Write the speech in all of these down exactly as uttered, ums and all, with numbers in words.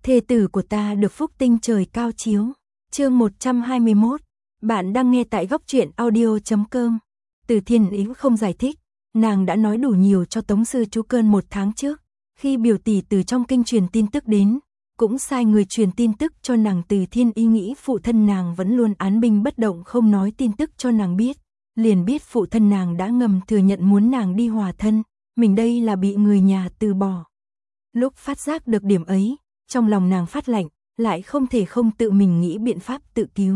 thê tử của ta được phúc tinh trời cao chiếu. Chương một trăm hai mươi mốt. Bạn đang nghe tại góc truyện audio chấm com. Từ Thiên Ý không giải thích, nàng đã nói đủ nhiều cho Tống sư chú Cơn một tháng trước, khi biểu tỷ từ trong kinh truyền tin tức đến, cũng sai người truyền tin tức cho nàng. Từ Thiên Ý nghĩ phụ thân nàng vẫn luôn án binh bất động không nói tin tức cho nàng biết, liền biết phụ thân nàng đã ngầm thừa nhận muốn nàng đi hòa thân, mình đây là bị người nhà từ bỏ. Lúc phát giác được điểm ấy, trong lòng nàng phát lạnh, lại không thể không tự mình nghĩ biện pháp tự cứu.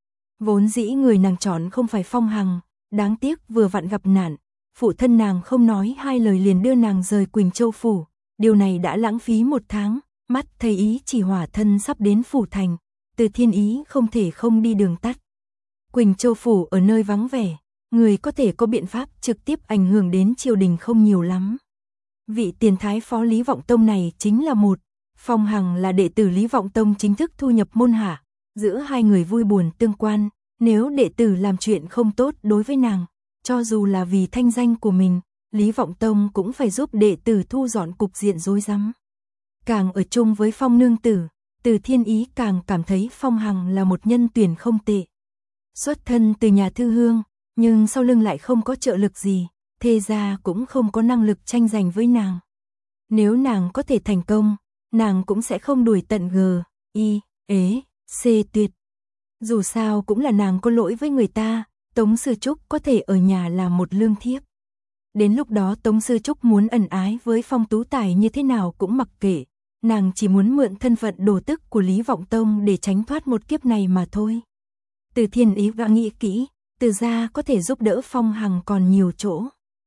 Vốn dĩ người nàng chọn không phải Phong Hằng, đáng tiếc vừa vặn gặp nạn, phụ thân nàng không nói hai lời liền đưa nàng rời Quỳnh Châu phủ, điều này đã lãng phí một tháng, mắt thấy ý chỉ hỏa thân sắp đến phủ thành, Từ Thiên Ý không thể không đi đường tắt. Quỳnh Châu phủ ở nơi vắng vẻ, người có thể có biện pháp trực tiếp ảnh hưởng đến triều đình không nhiều lắm. Vị tiền thái phó Lý Vọng Tông này chính là một, Phong Hằng là đệ tử Lý Vọng Tông chính thức thu nhập môn hạ, giữa hai người vui buồn tương quan, nếu đệ tử làm chuyện không tốt đối với nàng, cho dù là vì thanh danh của mình, Lý Vọng Tông cũng phải giúp đệ tử thu dọn cục diện rối rắm. Càng ở chung với Phong nương tử, Từ Thiên Ý càng cảm thấy Phong Hằng là một nhân tuyển không tệ. Xuất thân từ nhà thư hương, nhưng sau lưng lại không có trợ lực gì, thê gia cũng không có năng lực tranh giành với nàng. Nếu nàng có thể thành công, nàng cũng sẽ không đuổi tận G, I, ế, C tuyệt. Dù sao cũng là nàng có lỗi với người ta, Tống Sư Trúc có thể ở nhà làm một lương thiếp. Đến lúc đó Tống Sư Trúc muốn ẩn ái với Phong Tú Tài như thế nào cũng mặc kệ, nàng chỉ muốn mượn thân phận đồ tức của Lý Vọng Tông để tránh thoát một kiếp này mà thôi. Từ Thiên Ý đã nghĩ kỹ, Từ gia có thể giúp đỡ Phong Hằng còn nhiều chỗ.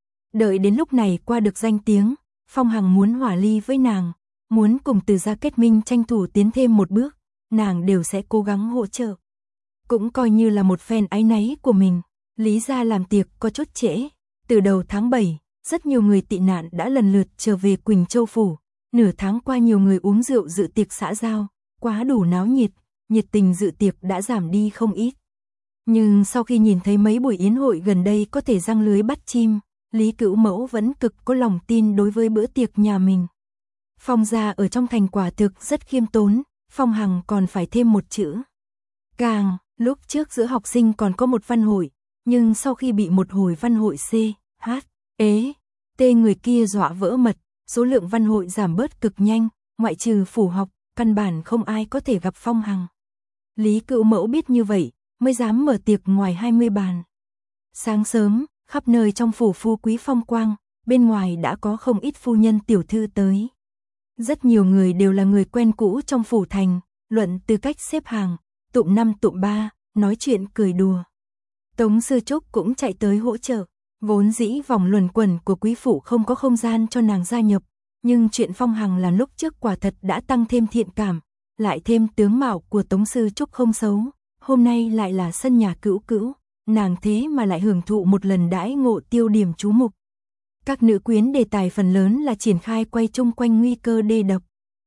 Đợi đến lúc này qua được danh tiếng, Phong Hằng muốn hòa ly với nàng, muốn cùng Từ gia kết minh tranh thủ tiến thêm một bước, nàng đều sẽ cố gắng hỗ trợ. Cũng coi như là một phen áy náy của mình. Lý gia làm tiệc có chút trễ, từ đầu tháng bảy, rất nhiều người tị nạn đã lần lượt trở về Quỳnh Châu phủ, nửa tháng qua nhiều người uống rượu dự tiệc xã giao, quá đủ náo nhiệt, nhiệt tình dự tiệc đã giảm đi không ít. Nhưng sau khi nhìn thấy mấy buổi yến hội gần đây có thể giăng lưới bắt chim, Lý Cữu Mẫu vẫn cực có lòng tin đối với bữa tiệc nhà mình. Phong gia ở trong thành quả thực rất khiêm tốn, Phong Hằng còn phải thêm một chữ. Càng, lúc trước giữa học sinh còn có một văn hội, nhưng sau khi bị một hồi văn hội C, H, ế, T người kia dọa vỡ mật, số lượng văn hội giảm bớt cực nhanh, ngoại trừ phủ học, căn bản không ai có thể gặp Phong Hằng. Lý Cữu Mẫu biết như vậy, mới dám mở tiệc ngoài hai mươi bàn. Sáng sớm, khắp nơi trong phủ phú quý phong quang, bên ngoài đã có không ít phu nhân tiểu thư tới. Rất nhiều người đều là người quen cũ trong phủ thành, luận tư cách xếp hàng, tụm năm tụm ba, nói chuyện cười đùa. Tống Sư Trúc cũng chạy tới hỗ trợ, vốn dĩ vòng luẩn quẩn của quý phủ không có không gian cho nàng gia nhập, nhưng chuyện Phong Hằng làm lúc trước quả thật đã tăng thêm thiện cảm, lại thêm tướng mạo của Tống Sư Trúc không xấu, hôm nay lại là sân nhà Cữu Cữu, nàng thế mà lại hưởng thụ một lần đãi ngộ tiêu điểm chú mục. Các nữ quyến đề tài phần lớn là triển khai quay chung quanh nguy cơ đê đập.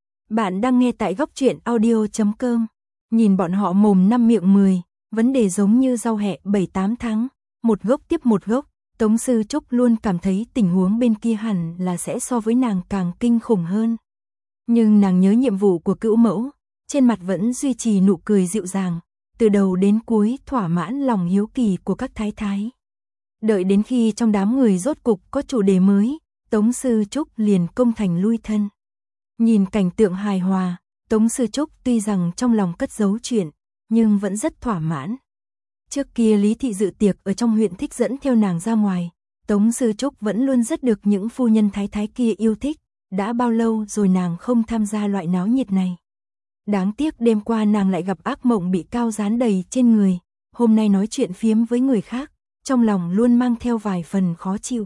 Bạn đang nghe tại góc truyện audio chấm com. Nhìn bọn họ mồm năm miệng mười, vấn đề giống như rau hẹ bảy tám tháng, một gốc tiếp một gốc, Tống Sư Trúc luôn cảm thấy tình huống bên kia hẳn là sẽ so với nàng càng kinh khủng hơn. Nhưng nàng nhớ nhiệm vụ của Cữu Mẫu, trên mặt vẫn duy trì nụ cười dịu dàng, từ đầu đến cuối thỏa mãn lòng hiếu kỳ của các thái thái. Đợi đến khi trong đám người rốt cục có chủ đề mới, Tống Sư Trúc liền công thành lui thân. Nhìn cảnh tượng hài hòa, Tống Sư Trúc tuy rằng trong lòng cất giấu chuyện, nhưng vẫn rất thỏa mãn. Trước kia Lý thị dự tiệc ở trong huyện thích dẫn theo nàng ra ngoài, Tống Sư Trúc vẫn luôn rất được những phu nhân thái thái kia yêu thích, đã bao lâu rồi nàng không tham gia loại náo nhiệt này. Đáng tiếc đêm qua nàng lại gặp ác mộng bị cao dán đầy trên người, hôm nay nói chuyện phiếm với người khác, trong lòng luôn mang theo vài phần khó chịu.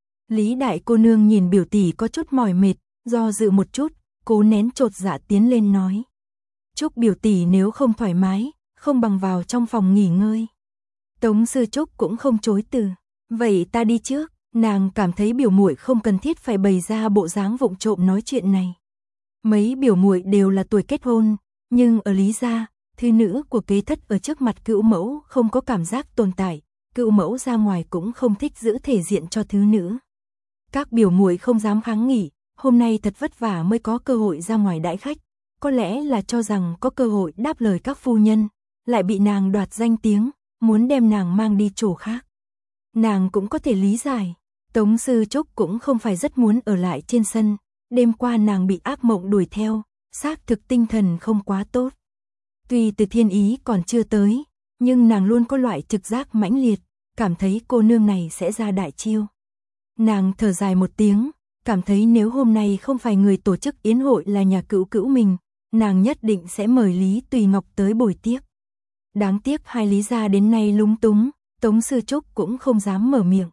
Lý đại cô nương nhìn biểu tỷ có chút mỏi mệt, do dự một chút, cố nén chột dạ tiến lên nói. Trúc biểu tỷ nếu không thoải mái, không bằng vào trong phòng nghỉ ngơi. Tống Sư Trúc cũng không chối từ, vậy ta đi trước, nàng cảm thấy biểu muội không cần thiết phải bày ra bộ dáng vụng trộm nói chuyện này. Mấy biểu muội đều là tuổi kết hôn, nhưng ở Lý gia, thư nữ của kế thất ở trước mặt Cữu Mẫu không có cảm giác tồn tại, Cữu Mẫu ra ngoài cũng không thích giữ thể diện cho thư nữ. Các biểu muội không dám kháng nghị, hôm nay thật vất vả mới có cơ hội ra ngoài đãi khách, có lẽ là cho rằng có cơ hội đáp lời các phu nhân, lại bị nàng đoạt danh tiếng, muốn đem nàng mang đi chỗ khác. Nàng cũng có thể lý giải, Tống Sư Trúc cũng không phải rất muốn ở lại trên sân, đêm qua nàng bị ác mộng đuổi theo, xác thực tinh thần không quá tốt. Tuy Từ Thiên Ý còn chưa tới, nhưng nàng luôn có loại trực giác mãnh liệt, cảm thấy cô nương này sẽ ra đại chiêu. Nàng thở dài một tiếng, cảm thấy nếu hôm nay không phải người tổ chức yến hội là nhà cữu cữu mình, nàng nhất định sẽ mời Lý Tùy Ngọc tới bồi tiếc. Đáng tiếc hai Lý gia đến nay lúng túng, Tống Sư Trúc cũng không dám mở miệng.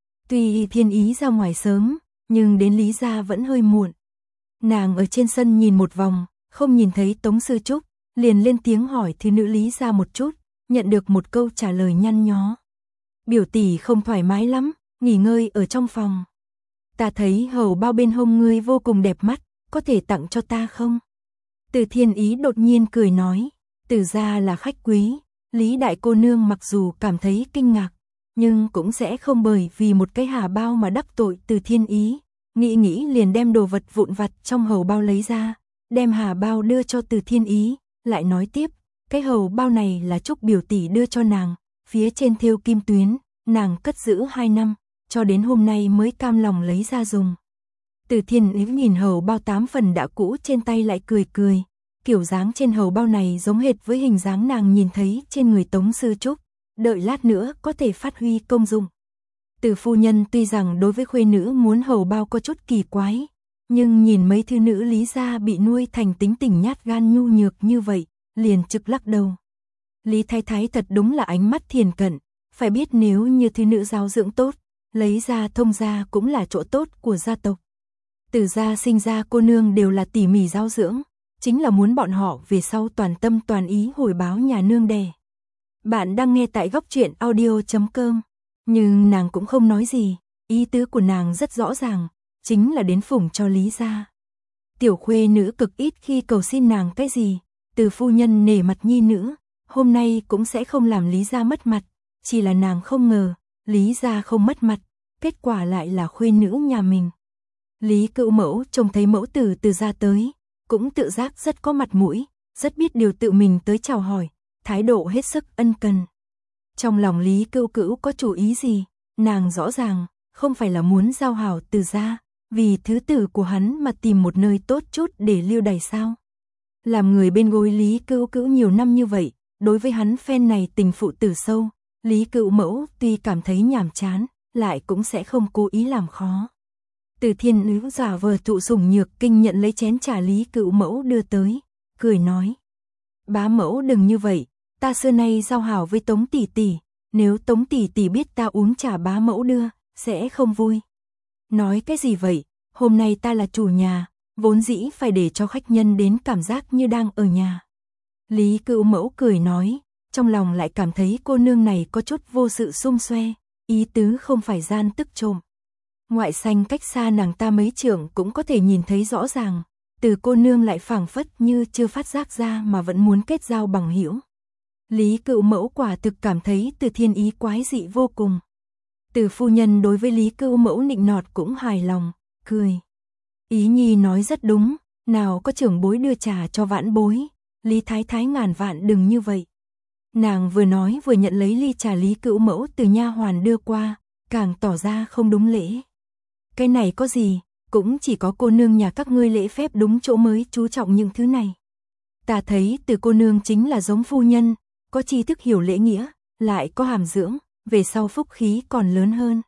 Tuy Thiên Ý ra ngoài sớm, nhưng đến Lý gia vẫn hơi muộn. Nàng ở trên sân nhìn một vòng, không nhìn thấy Tống Sư Trúc, liền lên tiếng hỏi thứ nữ Lý gia một chút, nhận được một câu trả lời nhăn nhó. Biểu tỷ không thoải mái lắm, nghỉ ngơi ở trong phòng. Ta thấy hầu bao bên hông ngươi vô cùng đẹp mắt, có thể tặng cho ta không? Từ Thiên Ý đột nhiên cười nói, Từ gia là khách quý, Lý đại cô nương mặc dù cảm thấy kinh ngạc, nhưng cũng sẽ không bởi vì một cái hà bao mà đắc tội Từ Thiên Ý, nghĩ nghĩ liền đem đồ vật vụn vặt trong hầu bao lấy ra, đem hà bao đưa cho Từ Thiên Ý, lại nói tiếp, cái hầu bao này là Trúc biểu tỷ đưa cho nàng, phía trên thêu kim tuyến, nàng cất giữ hai năm, cho đến hôm nay mới cam lòng lấy ra dùng. Từ Thiên Ý nhìn hầu bao tám phần đã cũ trên tay lại cười cười, kiểu dáng trên hầu bao này giống hệt với hình dáng nàng nhìn thấy trên người Tống Sư Trúc, đợi lát nữa có thể phát huy công dụng. Từ phu nhân tuy rằng đối với khuê nữ muốn hầu bao có chút kỳ quái, nhưng nhìn mấy thư nữ Lý gia bị nuôi thành tính tình nhát gan nhu nhược như vậy, liền trực lắc đầu. Lý Thái Thái thật đúng là ánh mắt thiền cận, phải biết nếu như thư nữ giáo dưỡng tốt, lấy ra thông gia cũng là chỗ tốt của gia tộc. Từ gia sinh ra cô nương đều là tỉ mỉ giáo dưỡng, chính là muốn bọn họ về sau toàn tâm toàn ý hồi báo nhà nương đẻ. Bạn đang nghe tại góc truyện audio chấm com, nhưng nàng cũng không nói gì, ý tứ của nàng rất rõ ràng, chính là đến phụng cho Lý gia. Tiểu khuê nữ cực ít khi cầu xin nàng cái gì, Từ phu nhân nể mặt nhi nữ, hôm nay cũng sẽ không làm Lý gia mất mặt, chỉ là nàng không ngờ, Lý gia không mất mặt, kết quả lại là khuê nữ nhà mình. Lý Cữu Mẫu trông thấy mẫu tử Từ gia tới, cũng tự giác rất có mặt mũi, rất biết điều tự mình tới chào hỏi, thái độ hết sức ân cần. Trong lòng Lý Cữu Cữu có chủ ý gì, nàng rõ ràng, không phải là muốn giao hảo Từ gia, vì thứ tử của hắn mà tìm một nơi tốt chút để lưu đày sao. Làm người bên gối Lý Cữu Cữu nhiều năm như vậy, đối với hắn phen này tình phụ tử sâu, Lý Cữu Mẫu tuy cảm thấy nhàm chán, lại cũng sẽ không cố ý làm khó. Từ Thiên Nữ giả vờ thụ sủng nhược kinh nhận lấy chén trà Lý Cữu Mẫu đưa tới, cười nói: "Bá mẫu đừng như vậy, ta xưa nay giao hảo với Tống tỷ tỷ, nếu Tống tỷ tỷ biết ta uống trà bá mẫu đưa, sẽ không vui." "Nói cái gì vậy, hôm nay ta là chủ nhà, vốn dĩ phải để cho khách nhân đến cảm giác như đang ở nhà." Lý Cữu Mẫu cười nói, trong lòng lại cảm thấy cô nương này có chút vô sự xung xoe, ý tứ không phải gian tức trộm. Ngoại sanh cách xa nàng ta mấy trượng cũng có thể nhìn thấy rõ ràng, Từ cô nương lại phảng phất như chưa phát giác ra mà vẫn muốn kết giao bằng hữu. Lý Cữu Mẫu quả thực cảm thấy Từ Thiên Ý quái dị vô cùng. Từ phu nhân đối với Lý Cữu Mẫu nịnh nọt cũng hài lòng, cười: "Ý nhi nói rất đúng, nào có trưởng bối đưa trà cho vãn bối, Lý Thái Thái ngàn vạn đừng như vậy." Nàng vừa nói vừa nhận lấy ly trà Lý Cữu Mẫu từ nha hoàn đưa qua, càng tỏ ra không đúng lễ. "Cái này có gì, cũng chỉ có cô nương nhà các ngươi lễ phép đúng chỗ mới chú trọng những thứ này. Ta thấy Từ cô nương chính là giống phu nhân, có tri thức hiểu lễ nghĩa, lại có hàm dưỡng, về sau phúc khí còn lớn hơn."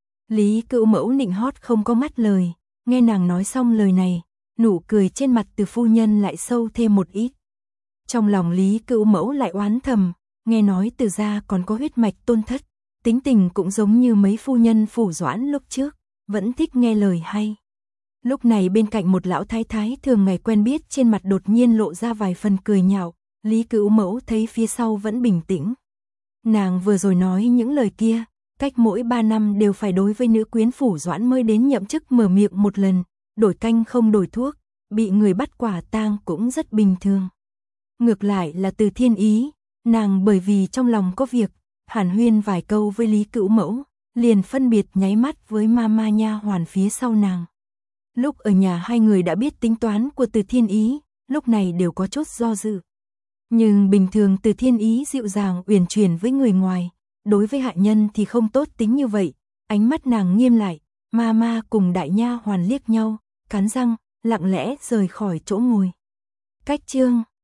Lý Cữu Mẫu nịnh hót không có ngắt lời, nghe nàng nói xong lời này, nụ cười trên mặt Từ phu nhân lại sâu thêm một ít. Trong lòng Lý Cữu Mẫu lại oán thầm, nghe nói Từ gia còn có huyết mạch tôn thất, tính tình cũng giống như mấy phu nhân phủ Doãn lúc trước, vẫn thích nghe lời hay. Lúc này bên cạnh một lão thái thái thường ngày quen biết trên mặt đột nhiên lộ ra vài phần cười nhạo, Lý Cữu Mẫu thấy phía sau vẫn bình tĩnh. Nàng vừa rồi nói những lời kia, cách mỗi ba năm đều phải đối với nữ quyến phủ Doãn mới đến nhậm chức mở miệng một lần, đổi canh không đổi thuốc, bị người bắt quả tang cũng rất bình thường. Ngược lại là Từ Thiên Ý, nàng bởi vì trong lòng có việc, hàn huyên vài câu với Lý Cữu Mẫu, liền phân biệt nháy mắt với mama nha hoàn phía sau nàng. Lúc ở nhà hai người đã biết tính toán của Từ Thiên Ý, lúc này đều có chút do dự. Nhưng bình thường Từ Thiên Ý dịu dàng uyển chuyển với người ngoài, đối với hạ nhân thì không tốt tính như vậy, ánh mắt nàng nghiêm lại, ma ma cùng đại nha hoàn liếc nhau, cắn răng, lặng lẽ rời khỏi chỗ ngồi. Cách chương